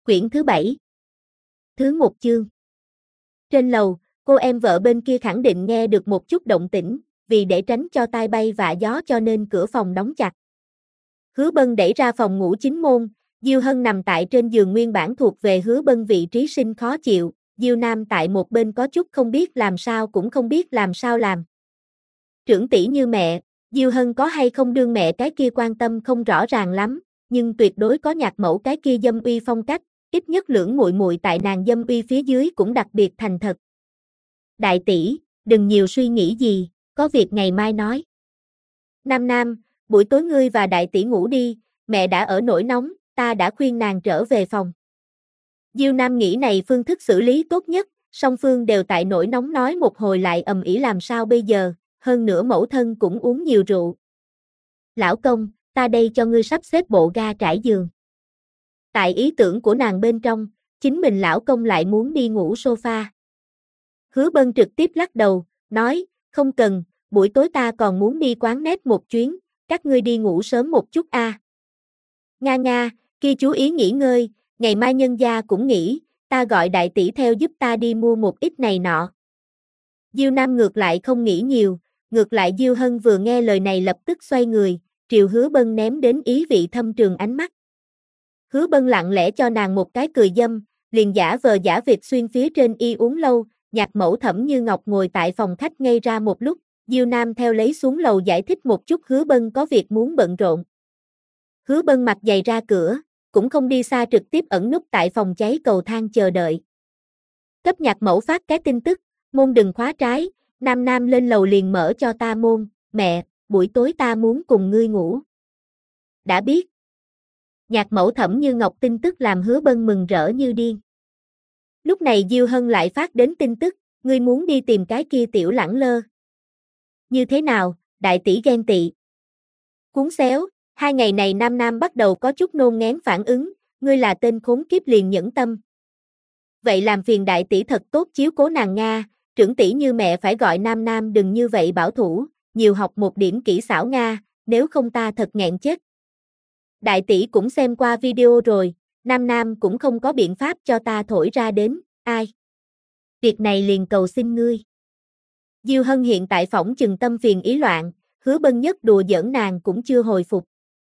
Quyển thứ 7. Thứ 1 chương. Trên lầu, cô em vợ bên kia khẳng định nghe được một chút động tĩnh, vì để tránh cho tai bay vạ gió cho nên cửa phòng đóng chặt. Hứa Bân đẩy ra phòng ngủ chính môn, Diêu Hân nằm tại trên giường nguyên bản thuộc về Hứa Bân vị trí sinh khó chịu, Diêu Nam tại một bên có chút không biết làm sao cũng không biết làm sao làm. Trưởng tỷ như mẹ, Diêu Hân có hay không đương mẹ cái kia quan tâm không rõ ràng lắm, nhưng tuyệt đối có nhạc mẫu cái kia dâm uy phong cách, ít nhất lưỡng muội muội tại nàng dâm uy phía dưới cũng đặc biệt thành thật. Đại tỷ, đừng nhiều suy nghĩ gì, có việc ngày mai nói. Nam Nam, buổi tối ngươi và đại tỷ ngủ đi, mẹ đã ở nổi nóng, ta đã khuyên nàng trở về phòng. Diêu Nam nghĩ này phương thức xử lý tốt nhất, song phương đều tại nổi nóng nói một hồi lại ầm ĩ làm sao bây giờ, hơn nữa mẫu thân cũng uống nhiều rượu. Lão công, ta đây cho ngươi sắp xếp bộ ga trải giường. Tại ý tưởng của nàng bên trong, chính mình lão công lại muốn đi ngủ sofa. Hứa Bân trực tiếp lắc đầu, nói, không cần, buổi tối ta còn muốn đi quán net một chuyến, các ngươi đi ngủ sớm một chút a. Nga nga, kia chú ý nghỉ ngơi, ngày mai nhân gia cũng nghỉ, ta gọi đại tỷ theo giúp ta đi mua một ít này nọ. Diêu Nam ngược lại không nghĩ nhiều, ngược lại Diêu Hân vừa nghe lời này lập tức xoay người, triều Hứa Bân ném đến ý vị thâm trường ánh mắt. Hứa Bân lặng lẽ cho nàng một cái cười dâm, liền giả vờ giả vịt xuyên phía trên y uống lâu, nhạc mẫu Thẩm Như Ngọc ngồi tại phòng khách ngây ra một lúc, Diêu Nam theo lấy xuống lầu giải thích một chút Hứa Bân có việc muốn bận rộn. Hứa Bân mặt dày ra cửa, cũng không đi xa trực tiếp ẩn núp tại phòng cháy cầu thang chờ đợi. Cấp nhạc mẫu phát cái tin tức, môn đừng khóa trái, Nam Nam lên lầu liền mở cho ta môn, mẹ, buổi tối ta muốn cùng ngươi ngủ. Đã biết. Nhạc mẫu Thẩm Như Ngọc tin tức làm Hứa Bân mừng rỡ như điên. Lúc này Diêu Hân lại phát đến tin tức, ngươi muốn đi tìm cái kia tiểu lẳng lơ. Như thế nào, đại tỷ ghen tị. Cuốn xéo, 2 ngày này Nam Nam bắt đầu có chút nôn ngén phản ứng, ngươi là tên khốn kiếp liền nhẫn tâm. Vậy làm phiền đại tỷ thật tốt chiếu cố nàng Nga, trưởng tỷ như mẹ phải gọi Nam Nam đừng như vậy bảo thủ, nhiều học một điểm kỹ xảo Nga, nếu không ta thật nghẹn chết. Đại tỷ cũng xem qua video rồi, Nam Nam cũng không có biện pháp cho ta thổi ra đến, ai. Việc này liền cầu xin ngươi. Diêu Hân hiện tại phỏng chừng tâm phiền ý loạn, Hứa Bân nhất đùa giỡn nàng cũng chưa hồi phục.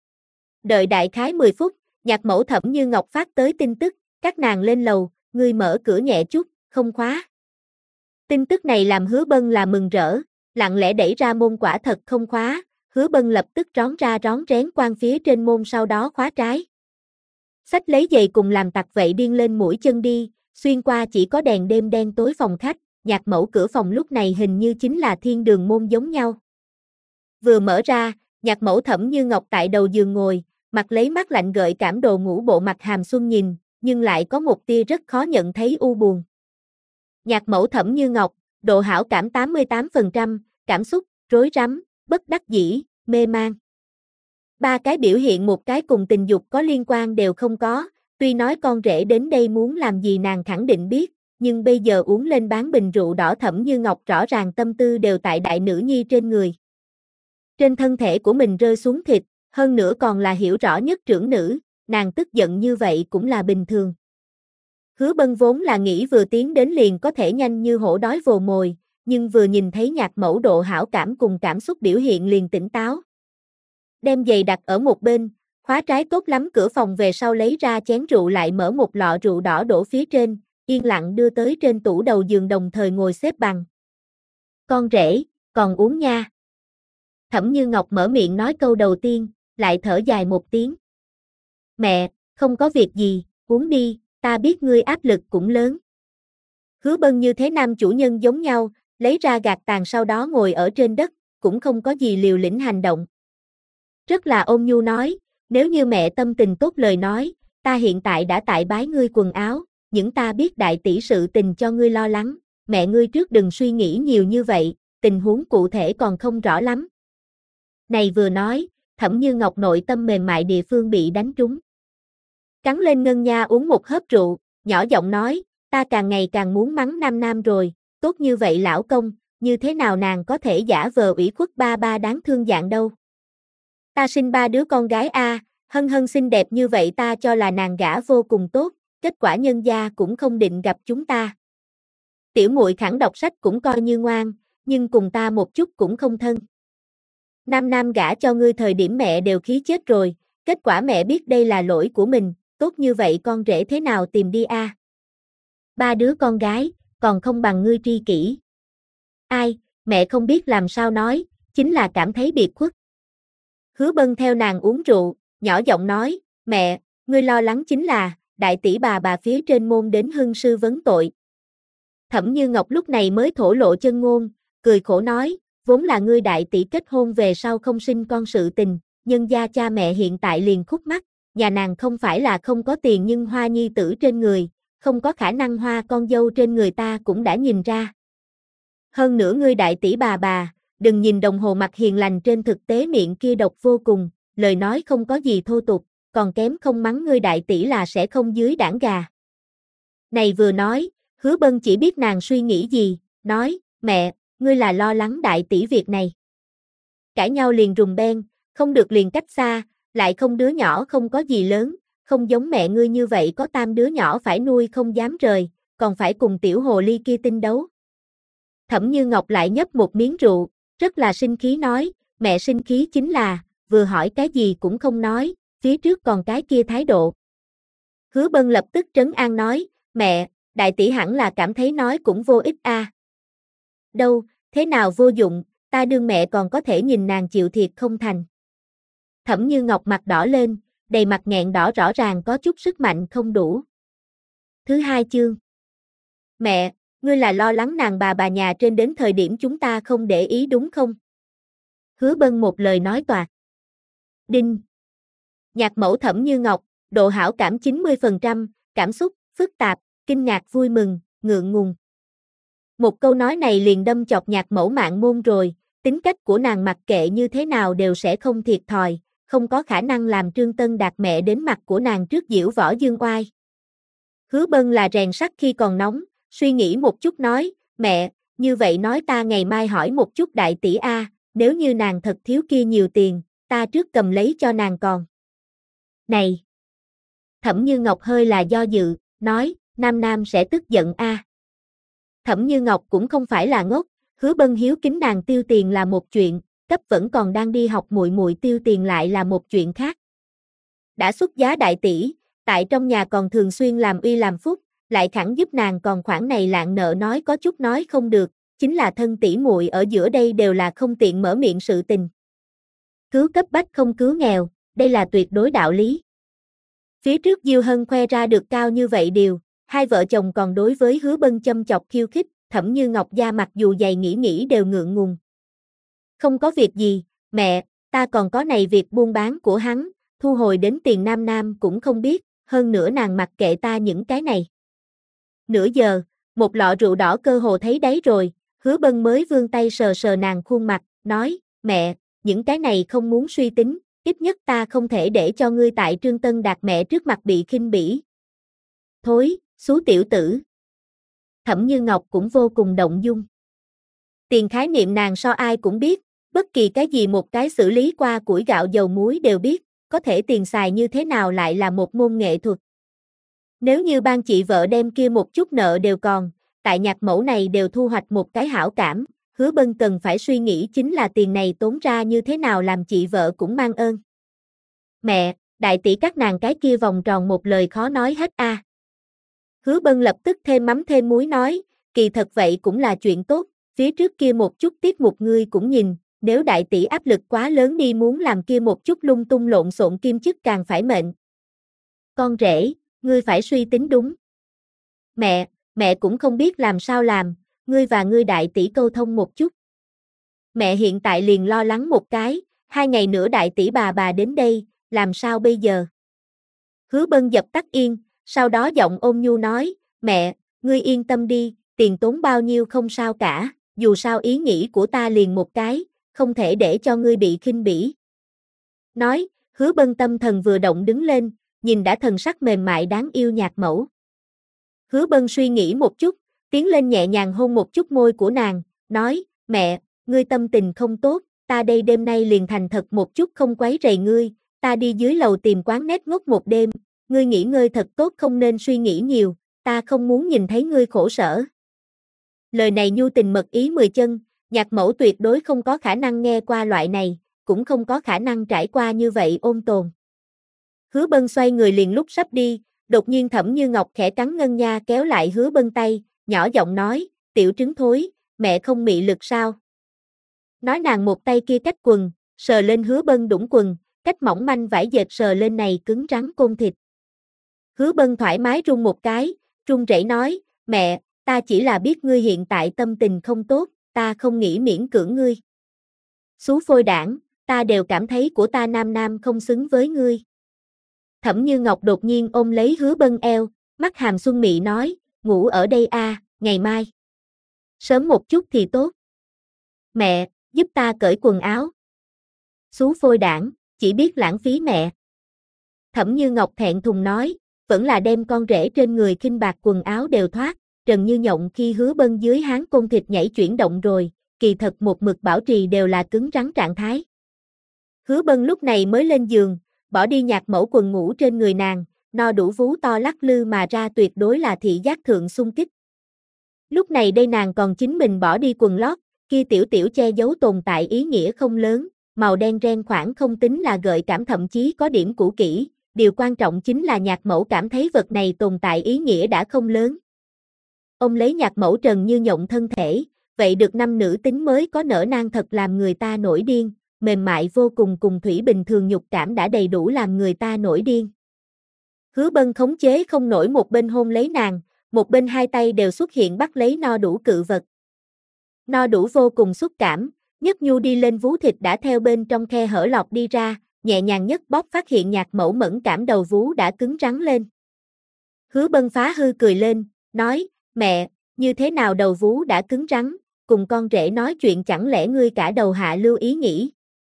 Đợi đại khái 10 phút, nhạc mẫu Thẩm Như Ngọc phát tới tin tức, các nàng lên lầu, ngươi mở cửa nhẹ chút, không khóa. Tin tức này làm Hứa Bân là mừng rỡ, lặng lẽ đẩy ra môn quả thật không khóa, Hứa Bân lập tức rón ra rón rén quan phía trên môn sau đó khóa trái. Xách lấy giày cùng làm tặc vậy điên lên mũi chân đi, xuyên qua chỉ có đèn đêm đen tối phòng khách, nhạc mẫu cửa phòng lúc này hình như chính là thiên đường môn giống nhau. Vừa mở ra, nhạc mẫu Thẩm Như Ngọc tại đầu giường ngồi, mặt lấy mắt lạnh gợi cảm đồ ngủ bộ mặt hàm xuân nhìn, nhưng lại có một tia rất khó nhận thấy u buồn. Nhạc mẫu Thẩm Như Ngọc, độ hảo cảm 88%, cảm xúc, rối rắm, bất đắc dĩ, mê man. 3 cái biểu hiện một cái cùng tình dục có liên quan đều không có, tuy nói con rể đến đây muốn làm gì nàng khẳng định biết, nhưng bây giờ uống lên bán bình rượu đỏ Thẩm Như Ngọc rõ ràng tâm tư đều tại đại nữ nhi trên người. Trên thân thể của mình rơi xuống thịt, hơn nữa còn là hiểu rõ nhất trưởng nữ, nàng tức giận như vậy cũng là bình thường. Hứa Bân vốn là nghĩ vừa tiến đến liền có thể nhanh như hổ đói vồ mồi, nhưng vừa nhìn thấy nhạc mẫu độ hảo cảm cùng cảm xúc biểu hiện liền tỉnh táo. Đem giày đặt ở một bên, khóa trái tốt lắm cửa phòng về sau lấy ra chén rượu lại mở một lọ rượu đỏ đổ phía trên, yên lặng đưa tới trên tủ đầu giường đồng thời ngồi xếp bằng. Con rể, còn uống nha. Thẩm Như Ngọc mở miệng nói câu đầu tiên, lại thở dài một tiếng. Mẹ, không có việc gì, uống đi, ta biết ngươi áp lực cũng lớn. Hứa Bân như thế nam chủ nhân giống nhau, lấy ra gạt tàn sau đó ngồi ở trên đất, cũng không có gì liều lĩnh hành động. Rất là ôn nhu nói, nếu như mẹ tâm tình tốt lời nói, ta hiện tại đã tại bái ngươi quần áo, những ta biết đại tỷ sự tình cho ngươi lo lắng, mẹ ngươi trước đừng suy nghĩ nhiều như vậy, tình huống cụ thể còn không rõ lắm. Này vừa nói, Thẩm Như Ngọc nội tâm mềm mại địa phương bị đánh trúng. Cắn lên ngân nha uống một hớp rượu, nhỏ giọng nói, ta càng ngày càng muốn mắng Nam Nam rồi, tốt như vậy lão công, như thế nào nàng có thể giả vờ ủy khuất ba ba đáng thương dạng đâu. Ta sinh 3 đứa con gái a, Hân Hân xinh đẹp như vậy ta cho là nàng gả vô cùng tốt, kết quả nhân gia cũng không định gặp chúng ta. Tiểu muội Khẳng đọc sách cũng coi như ngoan, nhưng cùng ta một chút cũng không thân. Nam Nam gả cho ngươi thời điểm mẹ đều khí chết rồi, kết quả mẹ biết đây là lỗi của mình, tốt như vậy con rể thế nào tìm đi a? Ba đứa con gái, còn không bằng ngươi tri kỷ. Ai, mẹ không biết làm sao nói, chính là cảm thấy biệt khuất. Hứa Bân theo nàng uống rượu, nhỏ giọng nói, mẹ, ngươi lo lắng chính là, đại tỷ bà phía trên môn đến hưng sư vấn tội. Thẩm Như Ngọc lúc này mới thổ lộ chân ngôn, cười khổ nói, vốn là ngươi đại tỷ kết hôn về sau không sinh con sự tình, nhân gia cha mẹ hiện tại liền khúc mắc, nhà nàng không phải là không có tiền nhưng hoa nhi tử trên người, không có khả năng hoa con dâu trên người ta cũng đã nhìn ra. Hơn nữa ngươi đại tỷ bà, đừng nhìn đồng hồ mặt hiền lành trên thực tế miệng kia độc vô cùng, lời nói không có gì thô tục, còn kém không mắng ngươi đại tỷ là sẽ không dưới đảng gà. Này vừa nói, Hứa Bân chỉ biết nàng suy nghĩ gì, nói, mẹ, ngươi là lo lắng đại tỷ việc này. Cãi nhau liền rùng beng, không được liền cách xa, lại không đứa nhỏ không có gì lớn, không giống mẹ ngươi như vậy có 3 đứa nhỏ phải nuôi không dám rời, còn phải cùng tiểu hồ ly kia tinh đấu. Thẩm Như Ngọc lại nhấp một miếng rượu, rất là sinh khí nói, mẹ sinh khí chính là, vừa hỏi cái gì cũng không nói, phía trước còn cái kia thái độ. Hứa Bân lập tức trấn an nói, mẹ, đại tỷ hẳn là cảm thấy nói cũng vô ích a. Đâu, thế nào vô dụng, ta đương mẹ còn có thể nhìn nàng chịu thiệt không thành. Thẩm Như Ngọc mặt đỏ lên, đầy mặt nghẹn đỏ rõ ràng có chút sức mạnh không đủ. Thứ 2 chương. Mẹ, ngươi là lo lắng nàng bà nhà trên đến thời điểm chúng ta không để ý đúng không? Hứa Bân một lời nói toạc. Đinh. Nhạc mẫu Thẩm Như Ngọc, độ hảo cảm 90%, cảm xúc, phức tạp, kinh ngạc vui mừng, ngượng ngùng. Một câu nói này liền đâm chọc nhạc mẫu mạng môn rồi, tính cách của nàng mặc kệ như thế nào đều sẽ không thiệt thòi, không có khả năng làm Trương Tân Đạt mẹ đến mặt của nàng trước diễu võ dương oai. Hứa Bân là rèn sắt khi còn nóng, suy nghĩ một chút nói, mẹ, như vậy nói ta ngày mai hỏi một chút đại tỷ a, nếu như nàng thật thiếu kia nhiều tiền, ta trước cầm lấy cho nàng còn. Này! Thẩm Như Ngọc hơi là do dự, nói, Nam Nam sẽ tức giận a. Thẩm Như Ngọc cũng không phải là ngốc, Hứa Bân hiếu kính nàng tiêu tiền là một chuyện, cấp vẫn còn đang đi học muội muội tiêu tiền lại là một chuyện khác. Đã xuất giá đại tỷ, tại trong nhà còn thường xuyên làm uy làm phúc, lại khẳng giúp nàng còn khoản này lạng nợ nói có chút nói không được, chính là thân tỷ muội ở giữa đây đều là không tiện mở miệng sự tình. Cứu cấp bách không cứu nghèo, đây là tuyệt đối đạo lý. Phía trước Diêu Hân khoe ra được cao như vậy điều, hai vợ chồng còn đối với Hứa Bân châm chọc khiêu khích, Thẩm Như Ngọc da mặc dù dày nghĩ đều ngượng ngùng. Không có việc gì, mẹ, ta còn có này việc buôn bán của hắn, thu hồi đến tiền Nam Nam cũng không biết, hơn nữa nàng mặc kệ ta những cái này. Nửa giờ, một lọ rượu đỏ cơ hồ thấy đáy rồi, Hứa Bân mới vươn tay sờ sờ nàng khuôn mặt, nói, mẹ, những cái này không muốn suy tính, ít nhất ta không thể để cho ngươi tại Trương Tân Đạt mẹ trước mặt bị khinh bỉ. Thối, xú tiểu tử. Thẩm Như Ngọc cũng vô cùng động dung. Tiền khái niệm nàng so ai cũng biết, bất kỳ cái gì một cái xử lý qua củi gạo dầu muối đều biết, có thể tiền xài như thế nào lại là một môn nghệ thuật. Nếu như ban chị vợ đem kia một chút nợ đều còn, tại nhạc mẫu này đều thu hoạch một cái hảo cảm, Hứa Bân cần phải suy nghĩ chính là tiền này tốn ra như thế nào làm chị vợ cũng mang ơn. Mẹ, đại tỷ các nàng cái kia vòng tròn một lời khó nói hết a. Hứa Bân lập tức thêm mắm thêm muối nói, kỳ thật vậy cũng là chuyện tốt, phía trước kia một chút tiết mục ngươi cũng nhìn, nếu đại tỷ áp lực quá lớn đi muốn làm kia một chút lung tung lộn xộn kim chức càng phải mệnh. Con rể, ngươi phải suy tính đúng. Mẹ cũng không biết làm sao làm, ngươi và ngươi đại tỷ câu thông một chút. Mẹ hiện tại liền lo lắng một cái, 2 ngày nữa đại tỷ bà đến đây, làm sao bây giờ? Hứa Bân dập tắt yên, sau đó giọng ôn nhu nói, mẹ, ngươi yên tâm đi, tiền tốn bao nhiêu không sao cả, dù sao ý nghĩ của ta liền một cái, không thể để cho ngươi bị khinh bỉ. Nói, Hứa Bân tâm thần vừa động đứng lên, nhìn đã thần sắc mềm mại đáng yêu nhạc mẫu. Hứa Bân suy nghĩ một chút, tiến lên nhẹ nhàng hôn một chút môi của nàng, nói, mẹ, ngươi tâm tình không tốt, ta đây đêm nay liền thành thật một chút không quấy rầy ngươi, ta đi dưới lầu tìm quán nét ngốc một đêm, ngươi nghỉ ngơi thật tốt không nên suy nghĩ nhiều, ta không muốn nhìn thấy ngươi khổ sở. Lời này nhu tình mật ý 10 chân, nhạc mẫu tuyệt đối không có khả năng nghe qua loại này, cũng không có khả năng trải qua như vậy ôn tồn. Hứa Bân xoay người liền lúc sắp đi, đột nhiên Thẩm Như Ngọc khẽ cắn ngân nha kéo lại Hứa Bân tay, nhỏ giọng nói, tiểu trứng thối, mẹ không mị lực sao? Nói nàng một tay kia cách quần, sờ lên Hứa Bân đũng quần, cách mỏng manh vải dệt sờ lên này cứng rắn côn thịt. Hứa Bân thoải mái rung một cái, run rẩy nói, mẹ, ta chỉ là biết ngươi hiện tại tâm tình không tốt, ta không nghĩ miễn cưỡng ngươi. Xú phôi đảng, ta đều cảm thấy của ta nam nam không xứng với ngươi. Thẩm Như Ngọc đột nhiên ôm lấy Hứa Bân eo, mắt hàm xuân mị nói, ngủ ở đây a, ngày mai. Sớm một chút thì tốt. Mẹ, giúp ta cởi quần áo. Xú phôi đảng, chỉ biết lãng phí mẹ. Thẩm Như Ngọc thẹn thùng nói, vẫn là đem con rể trên người khinh bạc quần áo đều thoát, trần như nhộng khi Hứa Bân dưới háng côn thịt nhảy chuyển động rồi, kỳ thật một mực bảo trì đều là cứng rắn trạng thái. Hứa Bân lúc này mới lên giường, bỏ đi nhạc mẫu quần ngủ trên người nàng, no đủ vú to lắc lư mà ra tuyệt đối là thị giác thượng xung kích. Lúc này đây nàng còn chính mình bỏ đi quần lót, kia tiểu tiểu che giấu tồn tại ý nghĩa không lớn, màu đen ren khoảng không tính là gợi cảm thậm chí có điểm cũ kỹ, điều quan trọng chính là nhạc mẫu cảm thấy vật này tồn tại ý nghĩa đã không lớn. Ông lấy nhạc mẫu trần như nhộng thân thể, vậy được năm nữ tính mới có nở nang thật làm người ta nổi điên, mềm mại vô cùng cùng thủy bình thường nhục cảm đã đầy đủ làm người ta nổi điên. Hứa Bân khống chế không nổi một bên hôn lấy nàng, một bên hai tay đều xuất hiện bắt lấy no đủ cự vật. No đủ vô cùng xúc cảm, nhất nhu đi lên vú thịt đã theo bên trong khe hở lọt đi ra, nhẹ nhàng nhất bóp phát hiện nhạc mẫu mẫn cảm đầu vú đã cứng rắn lên. Hứa Bân phá hư cười lên, nói, mẹ, như thế nào đầu vú đã cứng rắn, cùng con rể nói chuyện chẳng lẽ ngươi cả đầu hạ lưu ý nghĩ.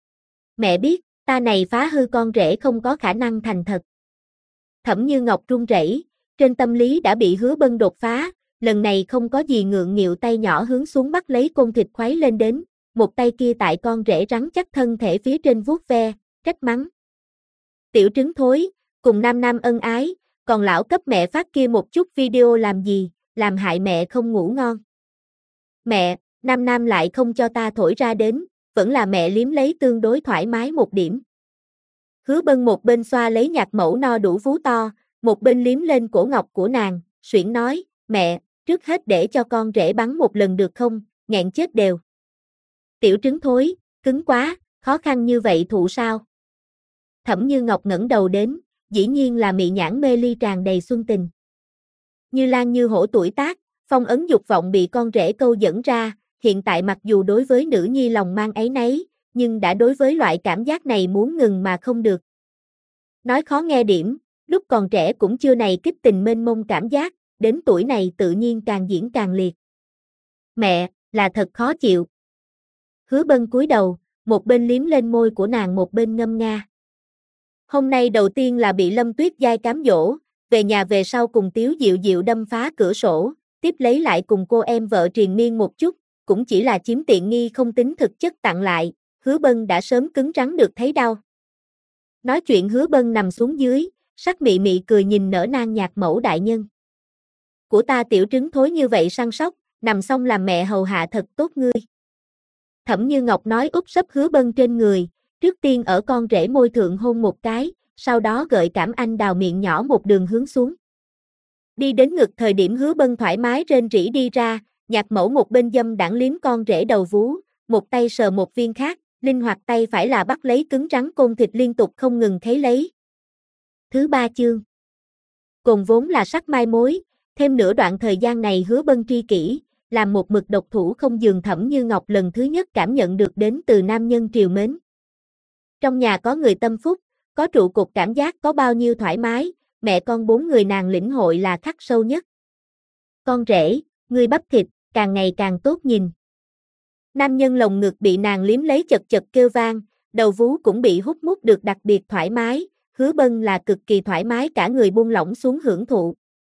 Mẹ biết, ta này phá hư con rể không có khả năng thành thật. Thẩm Như Ngọc run rẩy, trên tâm lý đã bị Hứa Bân đột phá, lần này không có gì ngượng nghịu tay nhỏ hướng xuống bắt lấy côn thịt khuấy lên đến, một tay kia tại con rể rắn chắc thân thể phía trên vuốt ve, trách mắng. Tiểu trứng thối, cùng nam nam ân ái, còn lão cấp mẹ phát kia một chút video làm gì, làm hại mẹ không ngủ ngon. Mẹ, nam nam lại không cho ta thổi ra đến, vẫn là mẹ liếm lấy tương đối thoải mái một điểm. Hứa Bân một bên xoa lấy nhạc mẫu no đủ vú to, một bên liếm lên cổ ngọc của nàng, suyễn nói, mẹ, trước hết để cho con rể bắn một lần được không, nghẹn chết đều. Tiểu trứng thối, cứng quá, khó khăn như vậy thụ sao? Thẩm Như Ngọc ngẩng đầu đến, dĩ nhiên là mị nhãn mê ly tràn đầy xuân tình. Như Lan như hổ tuổi tác, phong ấn dục vọng bị con rể câu dẫn ra, hiện tại mặc dù đối với nữ nhi lòng mang áy náy, nhưng đã đối với loại cảm giác này muốn ngừng mà không được. Nói khó nghe điểm, lúc còn trẻ cũng chưa này kích tình mênh mông cảm giác, đến tuổi này tự nhiên càng diễn càng liệt. Mẹ, là thật khó chịu. Hứa Bân cúi đầu, một bên liếm lên môi của nàng một bên ngâm nga. Hôm nay đầu tiên là bị Lâm Tuyết Giai cám dỗ, về nhà về sau cùng Tiếu Diệu Diệu đâm phá cửa sổ, tiếp lấy lại cùng cô em vợ triền miên một chút, cũng chỉ là chiếm tiện nghi không tính thực chất tặng lại, Hứa Bân đã sớm cứng rắn được thấy đau. Nói chuyện Hứa Bân nằm xuống dưới, sắc mị mị cười nhìn nở nang nhạc mẫu đại nhân. Của ta tiểu trứng thối như vậy săn sóc, nằm xong làm mẹ hầu hạ thật tốt ngươi. Thẩm Như Ngọc nói úp sấp Hứa Bân trên người, trước tiên ở con rể môi thượng hôn một cái, sau đó gợi cảm anh đào miệng nhỏ một đường hướng xuống. Đi đến ngực thời điểm Hứa Bân thoải mái rên rỉ đi ra, nhạc mẫu một bên dâm đãng liếm con rể đầu vú, một tay sờ một viên khác, linh hoạt tay phải là bắt lấy cứng rắn côn thịt liên tục không ngừng thấy lấy. Thứ 3 chương. Cồn vốn là sắc mai mối, thêm nửa đoạn thời gian này Hứa Bân tri kỷ, làm một mực độc thủ không giường Thẩm Như Ngọc lần thứ nhất cảm nhận được đến từ nam nhân triều mến. Trong nhà có người tâm phúc, có trụ cột cảm giác có bao nhiêu thoải mái, mẹ con 4 người nàng lĩnh hội là khắc sâu nhất. Con rể, ngươi bắp thịt, càng ngày càng tốt nhìn. Nam nhân lồng ngực bị nàng liếm lấy chật chật kêu vang, đầu vú cũng bị hút mút được đặc biệt thoải mái, Hứa Bân là cực kỳ thoải mái cả người buông lỏng xuống hưởng thụ.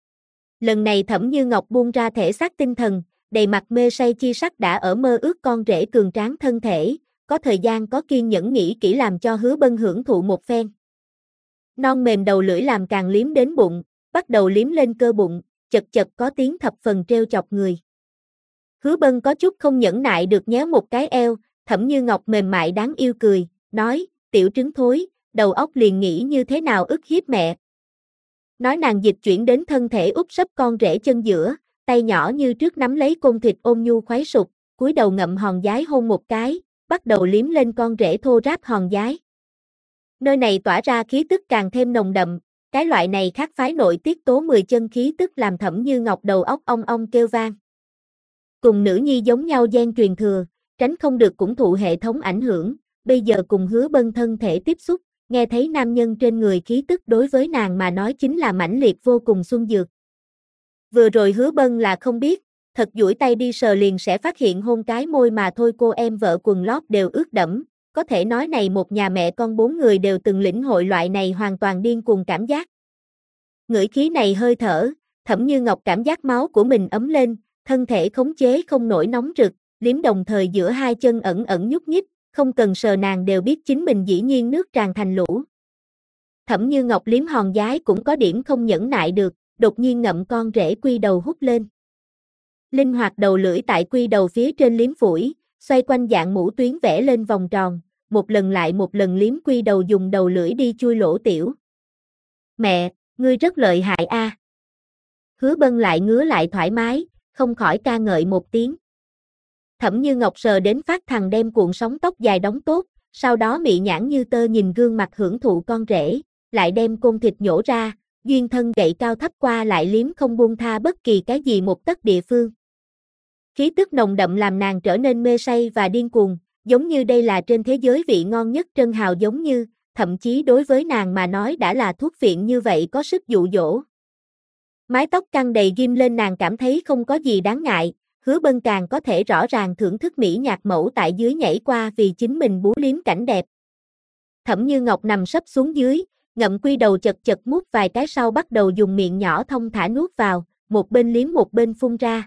Lần này Thẩm Như Ngọc buông ra thể xác tinh thần, đầy mặt mê say chi sắc đã ở mơ ước con rể cường tráng thân thể, có thời gian có kiên nhẫn nghĩ kỹ làm cho Hứa Bân hưởng thụ một phen. Non mềm đầu lưỡi làm càng liếm đến bụng, bắt đầu liếm lên cơ bụng, chật chật có tiếng thập phần trêu chọc người. Hứa Bân có chút không nhẫn nại được nhéo một cái eo, Thẩm Như Ngọc mềm mại đáng yêu cười, nói, tiểu trứng thối, đầu óc liền nghĩ như thế nào ức hiếp mẹ. Nói nàng dịch chuyển đến thân thể úp sấp con rể chân giữa, tay nhỏ như trước nắm lấy côn thịt ôm nhu khoái sục, cúi đầu ngậm hòn giái hôn một cái, bắt đầu liếm lên con rể thô ráp hòn giái. Nơi này tỏa ra khí tức càng thêm nồng đậm, cái loại này khác phái nội tiết tố 10 chân khí tức làm Thẩm Như Ngọc đầu óc ong ong kêu vang. Cùng nữ nhi giống nhau gen truyền thừa, tránh không được cũng thụ hệ thống ảnh hưởng, bây giờ cùng Hứa Bân thân thể tiếp xúc, nghe thấy nam nhân trên người khí tức đối với nàng mà nói chính là mãnh liệt vô cùng xuân dược. Vừa rồi Hứa Bân là không biết, thật duỗi tay đi sờ liền sẽ phát hiện hôn cái môi mà thôi cô em vợ quần lót đều ướt đẫm, có thể nói này một nhà mẹ con 4 người đều từng lĩnh hội loại này hoàn toàn điên cuồng cảm giác. Ngửi khí này hơi thở, Thẩm Như Ngọc cảm giác máu của mình ấm lên, thân thể khống chế không nổi nóng rực, liếm đồng thời giữa hai chân ẩn ẩn nhúc nhích, không cần sờ nàng đều biết chính mình dĩ nhiên nước tràn thành lũ. Thẩm Như Ngọc liếm hòn giái cũng có điểm không nhẫn nại được, đột nhiên ngậm con rể quy đầu hút lên. Linh hoạt đầu lưỡi tại quy đầu phía trên liếm phủi, xoay quanh dạng mũ tuyến vẽ lên vòng tròn, một lần lại một lần liếm quy đầu dùng đầu lưỡi đi chui lỗ tiểu. Mẹ, ngươi rất lợi hại a. Hứa Bân lại ngứa lại thoải mái, không khỏi ca ngợi một tiếng. Thẩm Như Ngọc sờ đến phát thằng đem cuộn sóng tóc dài đóng tốt, sau đó mị nhãn như tơ nhìn gương mặt hưởng thụ con rể, lại đem côn thịt nhổ ra, duyên thân gậy cao thấp qua lại liếm không buông tha bất kỳ cái gì một tấc địa phương. Khí tức nồng đậm làm nàng trở nên mê say và điên cuồng, giống như đây là trên thế giới vị ngon nhất trân hào giống như, thậm chí đối với nàng mà nói đã là thuốc phiện như vậy có sức dụ dỗ. Mái tóc căng đầy ghim lên nàng cảm thấy không có gì đáng ngại, Hứa Bân càng có thể rõ ràng thưởng thức mỹ nhạc mẫu tại dưới nhảy qua vì chính mình bú liếm cảnh đẹp. Thẩm Như Ngọc nằm sấp xuống dưới, ngậm quy đầu chật chật mút vài cái sau bắt đầu dùng miệng nhỏ thông thả nuốt vào, một bên liếm một bên phun ra.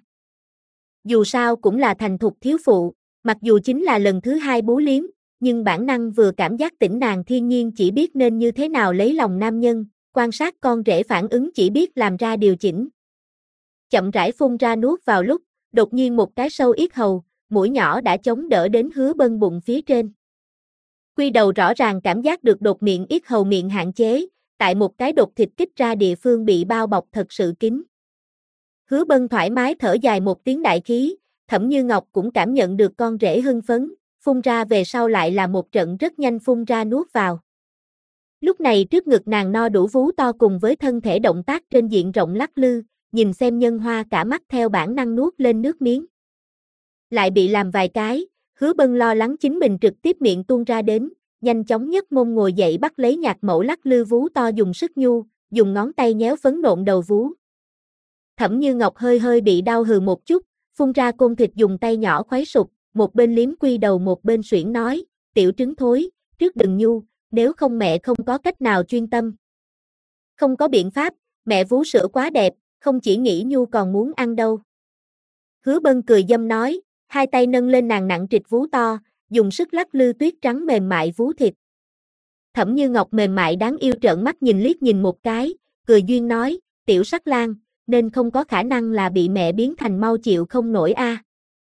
Dù sao cũng là thành thục thiếu phụ, mặc dù chính là lần thứ 2 bú liếm, nhưng bản năng vừa cảm giác tỉnh nàng thiên nhiên chỉ biết nên như thế nào lấy lòng nam nhân, quan sát con rể phản ứng chỉ biết làm ra điều chỉnh. Chậm rãi phun ra nuốt vào lúc, đột nhiên một cái sâu yết hầu, mũi nhỏ đã chống đỡ đến Hứa Bân bụng phía trên. Quy đầu rõ ràng cảm giác được đột miệng yết hầu miệng hạn chế, tại một cái đột thịt kích ra địa phương bị bao bọc thật sự kín. Hứa Bân thoải mái thở dài một tiếng đại khí, Thẩm Như Ngọc cũng cảm nhận được con rể hưng phấn, phun ra về sau lại là một trận rất nhanh phun ra nuốt vào. Lúc này trước ngực nàng no đủ vú to cùng với thân thể động tác trên diện rộng lắc lư, nhìn xem nhân hoa cả mắt theo bản năng nuốt lên nước miếng. Lại bị làm vài cái, Hứa Bân lo lắng chính mình trực tiếp miệng tuôn ra đến, nhanh chóng nhấc mông ngồi dậy bắt lấy nhạc mẫu lắc lư vú to dùng sức nhu, dùng ngón tay nhéo phấn nộn đầu vú. Thẩm Như Ngọc hơi hơi bị đau hừ một chút, phun ra côn thịt dùng tay nhỏ khuấy sụp, một bên liếm quy đầu một bên suyễn nói, tiểu trứng thối, trước đừng nhu, nếu không mẹ không có cách nào chuyên tâm. Không có biện pháp, mẹ vú sữa quá đẹp, không chỉ nghĩ nhu còn muốn ăn đâu. Hứa Bân cười dâm nói, hai tay nâng lên nàng nặng trịch vú to, dùng sức lắc lư tuyết trắng mềm mại vú thịt. Thẩm Như Ngọc mềm mại đáng yêu trợn mắt nhìn liếc nhìn một cái, cười duyên nói, tiểu sắc lang, nên không có khả năng là bị mẹ biến thành mau chịu không nổi a.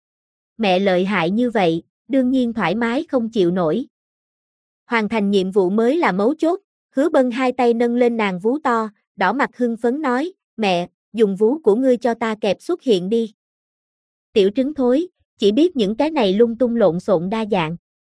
Mẹ lợi hại như vậy, đương nhiên thoải mái không chịu nổi. Hoàn thành nhiệm vụ mới là mấu chốt, Hứa Bân hai tay nâng lên nàng vú to, đỏ mặt hưng phấn nói, mẹ, dùng vú của ngươi cho ta kẹp xuất hiện đi. Tiểu trứng thối, chỉ biết những cái này lung tung lộn xộn đa dạng.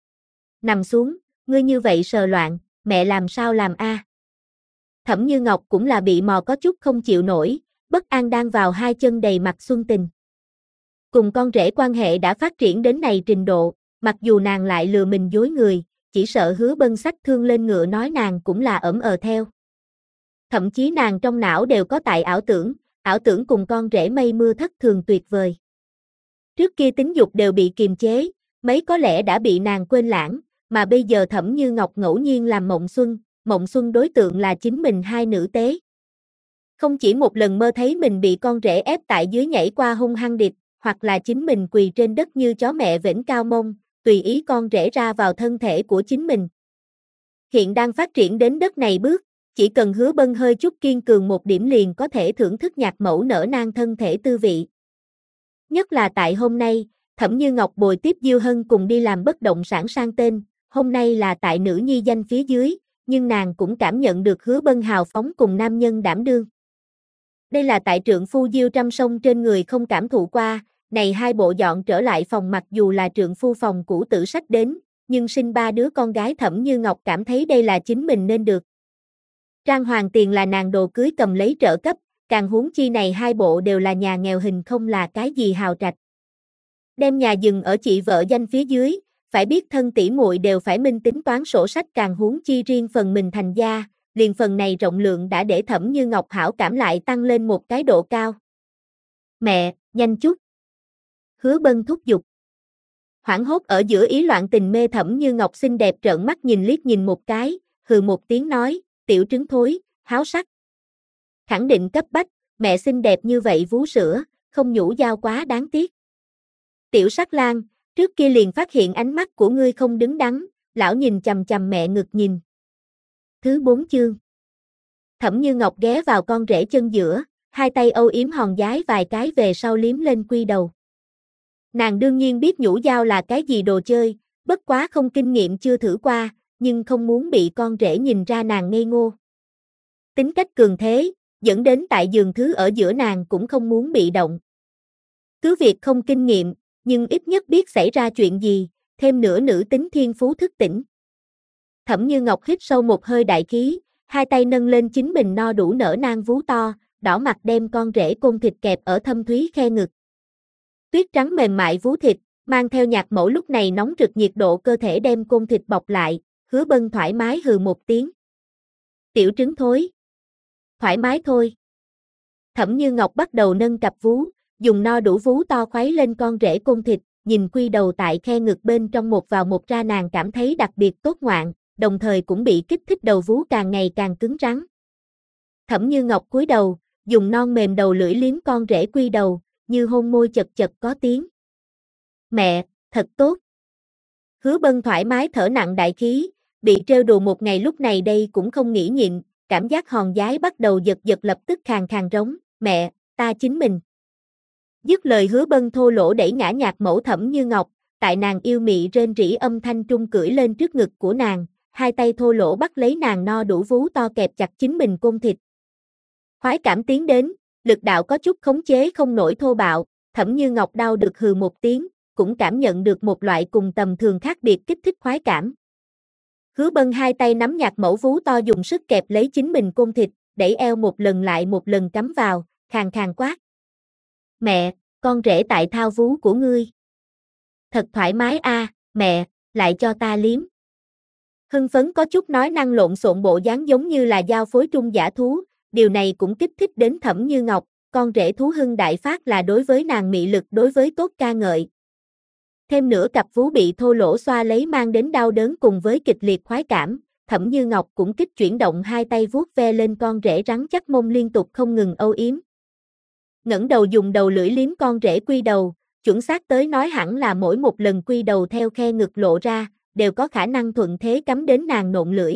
Nằm xuống, ngươi như vậy sờ loạn, mẹ làm sao làm a? Thẩm Như Ngọc cũng là bị mò có chút không chịu nổi, bất an đang vào hai chân đầy mặt xuân tình. Cùng con rể quan hệ đã phát triển đến này trình độ, mặc dù nàng lại lừa mình dối người, chỉ sợ Hứa Bân xách thương lên ngựa nói nàng cũng là ẩm theo. Thậm chí nàng trong não đều có tại ảo tưởng cùng con rể mây mưa thất thường tuyệt vời. Trước kia tính dục đều bị kiềm chế, mấy có lẽ đã bị nàng quên lãng, mà bây giờ Thẩm Như Ngọc ngẫu nhiên làm mộng xuân đối tượng là chính mình hai nữ tế. Không chỉ một lần mơ thấy mình bị con rể ép tại dưới nhảy qua hung hăng địch, hoặc là chính mình quỳ trên đất như chó mẹ vểnh cao mông, tùy ý con rể ra vào thân thể của chính mình. Hiện đang phát triển đến đất này bước, chỉ cần Hứa Bân hơi chút kiên cường một điểm liền có thể thưởng thức nhạc mẫu nở nang thân thể tư vị. Nhất là tại hôm nay, Thẩm Như Ngọc bồi tiếp Diêu Hân cùng đi làm bất động sản sang tên, hôm nay là tại nữ nhi danh phía dưới, nhưng nàng cũng cảm nhận được Hứa Bân hào phóng cùng nam nhân đảm đương. Đây là tại trượng phu Diêu trăm sông trên người không cảm thụ qua, này hai bộ dọn trở lại phòng mặc dù là trượng phu phòng cũ tử sách đến, nhưng sinh ba đứa con gái Thẩm Như Ngọc cảm thấy đây là chính mình nên được. Trang hoàng tiền là nàng đồ cưới cầm lấy trợ cấp, càng huống chi này hai bộ đều là nhà nghèo hình không là cái gì hào trạch. Đem nhà dừng ở chị vợ danh phía dưới, phải biết thân tỷ muội đều phải minh tính toán sổ sách càng huống chi riêng phần mình thành gia, liền phần này rộng lượng đã để Thẩm Như Ngọc hảo cảm lại tăng lên một cái độ cao. Mẹ, nhanh chút. Hứa Bân thúc giục. Hoảng hốt ở giữa ý loạn tình mê Thẩm Như Ngọc xinh đẹp trợn mắt nhìn liếc nhìn một cái, hừ một tiếng nói, tiểu trứng thối, háo sắc. Khẳng định cấp bách, mẹ xinh đẹp như vậy vú sữa, không nhũ dao quá đáng tiếc. Tiểu sắc lang, trước kia liền phát hiện ánh mắt của ngươi không đứng đắn, lão nhìn chằm chằm mẹ ngực nhìn. Thứ 4 chương. Thẩm Như Ngọc ghé vào con rể chân giữa, hai tay âu yếm hòn giái vài cái về sau liếm lên quy đầu. Nàng đương nhiên biết nhũ dao là cái gì đồ chơi, bất quá không kinh nghiệm chưa thử qua, nhưng không muốn bị con rể nhìn ra nàng ngây ngô. Tính cách cường thế, dẫn đến tại giường thứ ở giữa nàng cũng không muốn bị động. Cứ việc không kinh nghiệm, nhưng ít nhất biết xảy ra chuyện gì, thêm nữa nữ tính thiên phú thức tỉnh. Thẩm Như Ngọc hít sâu một hơi đại khí, hai tay nâng lên chính mình no đủ nở nang vú to, đỏ mặt đem con rể côn thịt kẹp ở thâm thúy khe ngực. Tuyết trắng mềm mại vú thịt, mang theo nhạc mẫu lúc này nóng rực nhiệt độ cơ thể đem côn thịt bọc lại, Hứa Bân thoải mái hừ một tiếng. Tiểu trứng thối. Thoải mái thôi. Thẩm Như Ngọc bắt đầu nâng cặp vú, dùng no đủ vú to khuấy lên con rể côn thịt, nhìn quy đầu tại khe ngực bên trong một vào một ra nàng cảm thấy đặc biệt tốt ngoạn, đồng thời cũng bị kích thích đầu vú càng ngày càng cứng rắn. Thẩm Như Ngọc cúi đầu, dùng non mềm đầu lưỡi liếm con rể quy đầu, như hôn môi chật chật có tiếng. Mẹ, thật tốt. Hứa Bân thoải mái thở nặng đại khí, bị trêu đùa một ngày lúc này đây cũng không nghĩ nhịn, cảm giác hòn giái bắt đầu giật giật lập tức khàn khàn rống, mẹ, ta chính mình. Dứt lời Hứa Bân thô lỗ đẩy ngã nhạc mẫu Thẩm Như Ngọc, tại nàng yêu mị rên rỉ âm thanh trung cưỡi lên trước ngực của nàng, hai tay thô lỗ bắt lấy nàng no đủ vú to kẹp chặt chính mình côn thịt. Khoái cảm tiến đến, lực đạo có chút khống chế không nổi thô bạo, Thẩm Như Ngọc đau được hừ một tiếng, cũng cảm nhận được một loại cùng tầm thường khác biệt kích thích khoái cảm. Hứa Bân hai tay nắm nhạc mẫu vú to dùng sức kẹp lấy chính mình côn thịt, đẩy eo một lần lại một lần cắm vào, khàn khàn quát. Mẹ, con rể tại thao vú của ngươi. Thật thoải mái a, mẹ, lại cho ta liếm. Hưng phấn có chút nói năng lộn xộn bộ dáng giống như là giao phối trung giả thú, điều này cũng kích thích đến Thẩm Như Ngọc, con rể thú hưng đại phát là đối với nàng mị lực đối với tốt ca ngợi. Thêm nữa cặp vú bị thô lỗ xoa lấy mang đến đau đớn cùng với kịch liệt khoái cảm, Thẩm Như Ngọc cũng kích chuyển động hai tay vuốt ve lên con rể rắn chắc mông liên tục không ngừng âu yếm. Ngẩng đầu dùng đầu lưỡi liếm con rể quy đầu, chuẩn xác tới nói hẳn là mỗi một lần quy đầu theo khe ngực lộ ra, đều có khả năng thuận thế cắm đến nàng nộn lưỡi.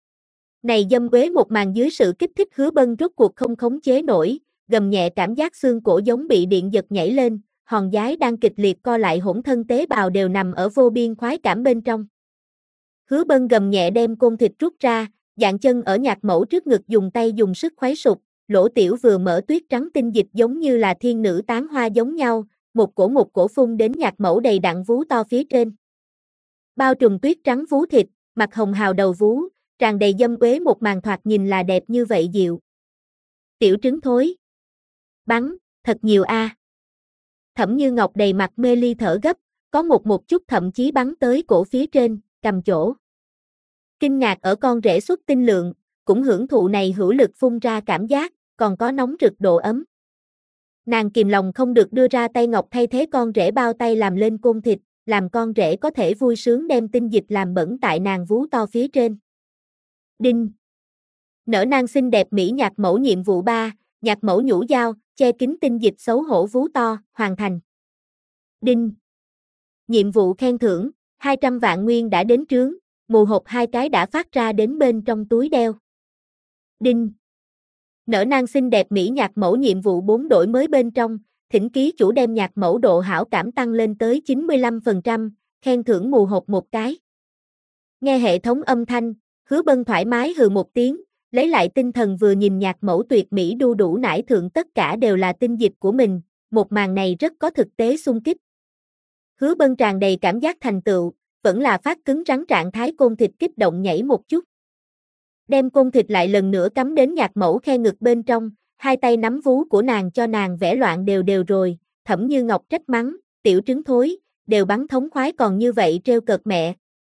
Này dâm quế một màn dưới sự kích thích Hứa Bân rốt cuộc không khống chế nổi, gầm nhẹ cảm giác xương cổ giống bị điện giật nhảy lên, hòn giái đang kịch liệt co lại hỗn thân tế bào đều nằm ở vô biên khoái cảm bên trong. Hứa Bân gầm nhẹ đem côn thịt rút ra, dạng chân ở nhạc mẫu trước ngực dùng tay dùng sức khuấy sụp, lỗ tiểu vừa mở tuyết trắng tinh dịch giống như là thiên nữ tán hoa giống nhau, một cổ phun đến nhạc mẫu đầy đặn vú to phía trên. Bao trùm tuyết trắng vú thịt, mặt hồng hào đầu vú, tràn đầy dâm quế một màn thoạt nhìn là đẹp như vậy dịu. Tiểu trứng thối. Bắn, thật nhiều a. Thẩm Như Ngọc đầy mặt mê ly thở gấp, có một chút thậm chí bắn tới cổ phía trên, cầm chỗ. Kinh ngạc ở con rể xuất tinh lượng, cũng hưởng thụ này hữu lực phun ra cảm giác, còn có nóng rực độ ấm. Nàng kìm lòng không được đưa ra tay ngọc thay thế con rể bao tay làm lên côn thịt, làm con rể có thể vui sướng đem tinh dịch làm bẩn tại nàng vú to phía trên. Đinh. Nở nang xinh đẹp mỹ nhạc mẫu nhiệm vụ 3, nhạc mẫu nhũ dao, che kín tinh dịch xấu hổ vú to, hoàn thành. Đinh. Nhiệm vụ khen thưởng, 200 vạn nguyên đã đến trướng, mù hộp 2 cái đã phát ra đến bên trong túi đeo. Đinh. Nở nang xinh đẹp mỹ nhạc mẫu nhiệm vụ 4 đổi mới bên trong, thỉnh ký chủ đem nhạc mẫu độ hảo cảm tăng lên tới 95%, khen thưởng mù hộp một cái. Nghe hệ thống âm thanh, Hứa Bân thoải mái hừ một tiếng, lấy lại tinh thần vừa nhìn nhạc mẫu tuyệt mỹ đu đủ nải thượng tất cả đều là tinh dịch của mình, một màn này rất có thực tế xung kích. Hứa Bân tràn đầy cảm giác thành tựu, vẫn là phát cứng rắn trạng thái côn thịt kích động nhảy một chút. Đem côn thịt lại lần nữa cắm đến nhạc mẫu khe ngực bên trong, hai tay nắm vú của nàng cho nàng vẽ loạn đều đều rồi, Thẩm Như Ngọc trách mắng, tiểu trứng thối, đều bắn thống khoái còn như vậy trêu cợt mẹ.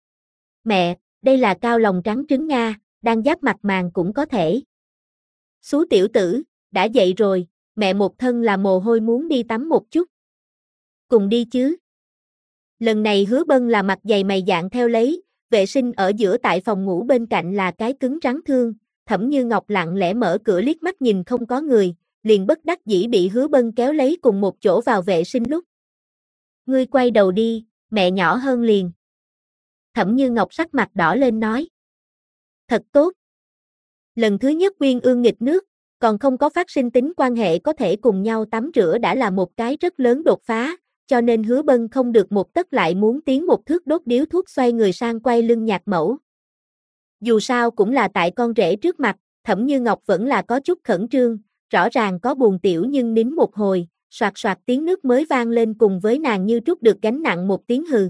Mẹ, đây là cao lòng trắng trứng Nga, đang giáp mặt màng cũng có thể. Xú tiểu tử, đã dậy rồi, mẹ một thân là mồ hôi muốn đi tắm một chút. Cùng đi chứ. Lần này Hứa Bân là mặt dày mày dạn theo lấy, vệ sinh ở giữa tại phòng ngủ bên cạnh là cái cứng rắn thương, Thẩm Như Ngọc lặng lẽ mở cửa liếc mắt nhìn không có người, liền bất đắc dĩ bị Hứa Bân kéo lấy cùng một chỗ vào vệ sinh lúc. Ngươi quay đầu đi, mẹ nhỏ hơn liền. Thẩm Như Ngọc sắc mặt đỏ lên nói. Thật tốt. Lần thứ nhất uyên ương nghịch nước, còn không có phát sinh tính quan hệ có thể cùng nhau tắm rửa đã là một cái rất lớn đột phá, cho nên Hứa Bân không được một tấc lại muốn tiến một thước đốt điếu thuốc xoay người sang quay lưng nhạc mẫu. Dù sao cũng là tại con rể trước mặt, Thẩm Như Ngọc vẫn là có chút khẩn trương, rõ ràng có buồn tiểu nhưng nín một hồi, soạt soạt tiếng nước mới vang lên cùng với nàng như trút được gánh nặng một tiếng hừ.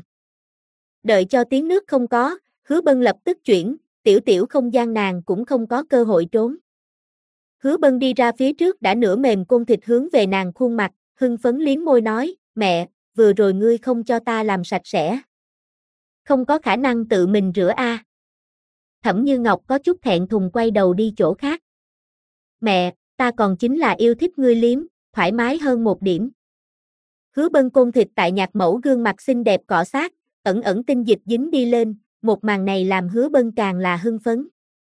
Đợi cho tiếng nước không có, Hứa Bân lập tức chuyển, tiểu tiểu không gian nàng cũng không có cơ hội trốn. Hứa Bân đi ra phía trước đã nửa mềm côn thịt hướng về nàng khuôn mặt, hưng phấn liếm môi nói, mẹ, vừa rồi ngươi không cho ta làm sạch sẽ. Không có khả năng tự mình rửa a. Thẩm Như Ngọc có chút thẹn thùng quay đầu đi chỗ khác. Mẹ, ta còn chính là yêu thích ngươi liếm, thoải mái hơn một điểm. Hứa Bân côn thịt tại nhạc mẫu gương mặt xinh đẹp cọ sát, ẩn ẩn tinh dịch dính đi lên, một màn này làm Hứa Bân càng là hưng phấn.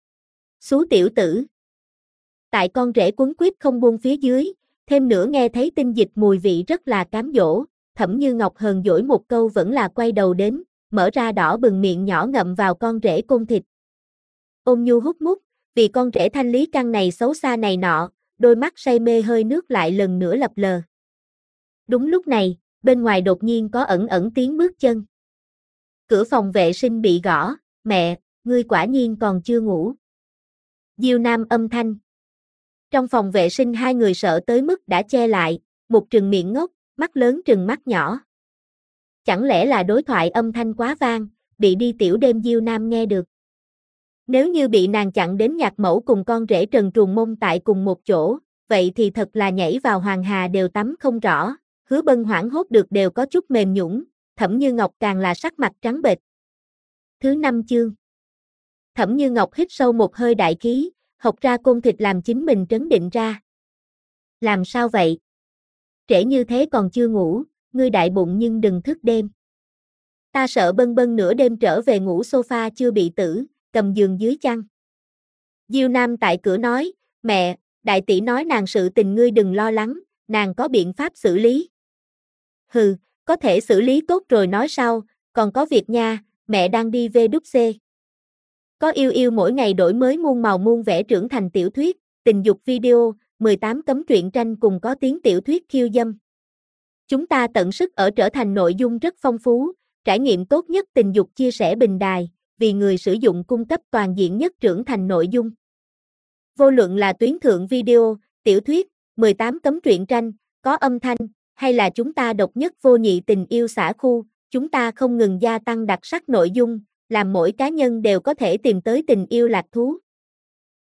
Xú tiểu tử. Tại con rể quấn quýt không buông phía dưới, thêm nữa nghe thấy tinh dịch mùi vị rất là cám dỗ, Thẩm Như Ngọc hờn dỗi một câu vẫn là quay đầu đến, mở ra đỏ bừng miệng nhỏ ngậm vào con rể côn thịt. Ôm nhu hút mút, vì con rể thanh lý căn này xấu xa này nọ, đôi mắt say mê hơi nước lại lần nữa lập lờ. Đúng lúc này, bên ngoài đột nhiên có ẩn ẩn tiếng bước chân. Cửa phòng vệ sinh bị gõ, mẹ, ngươi quả nhiên còn chưa ngủ. Diêu Nam âm thanh. Trong phòng vệ sinh hai người sợ tới mức đã che lại, một trừng miệng ngốc, mắt lớn trừng mắt nhỏ. Chẳng lẽ là đối thoại âm thanh quá vang, bị đi tiểu đêm Diêu Nam nghe được. Nếu như bị nàng chặn đến nhạc mẫu cùng con rể trần truồng mông tại cùng một chỗ, vậy thì thật là nhảy vào hoàng hà đều tắm không rõ, Hứa Bân hoảng hốt được đều có chút mềm nhũn, Thẩm Như Ngọc càng là sắc mặt trắng bệch. Thứ 5 chương. Thẩm Như Ngọc hít sâu một hơi đại khí, hộc ra côn thịt làm chính mình trấn định ra. Làm sao vậy? Trễ như thế còn chưa ngủ, ngươi đại bụng nhưng đừng thức đêm. Ta sợ Bân Bân nửa đêm trở về ngủ sofa chưa bị tử, cầm giường dưới chăn. Diêu Nam tại cửa nói, mẹ, đại tỷ nói nàng sự tình ngươi đừng lo lắng, nàng có biện pháp xử lý. Hừ, có thể xử lý tốt rồi nói sau, còn có việc nha, mẹ đang đi VWC. Có yêu yêu mỗi ngày đổi mới muôn màu muôn vẻ trưởng thành tiểu thuyết, tình dục video, 18 cấm truyện tranh cùng có tiếng tiểu thuyết khiêu dâm. Chúng ta tận sức ở trở thành nội dung rất phong phú, trải nghiệm tốt nhất tình dục chia sẻ bình đài, vì người sử dụng cung cấp toàn diện nhất trưởng thành nội dung. Vô luận là tuyến thượng video, tiểu thuyết, 18 cấm truyện tranh, có âm thanh, hay là chúng ta độc nhất vô nhị tình yêu xã khu, chúng ta không ngừng gia tăng đặc sắc nội dung, làm mỗi cá nhân đều có thể tìm tới tình yêu lạc thú.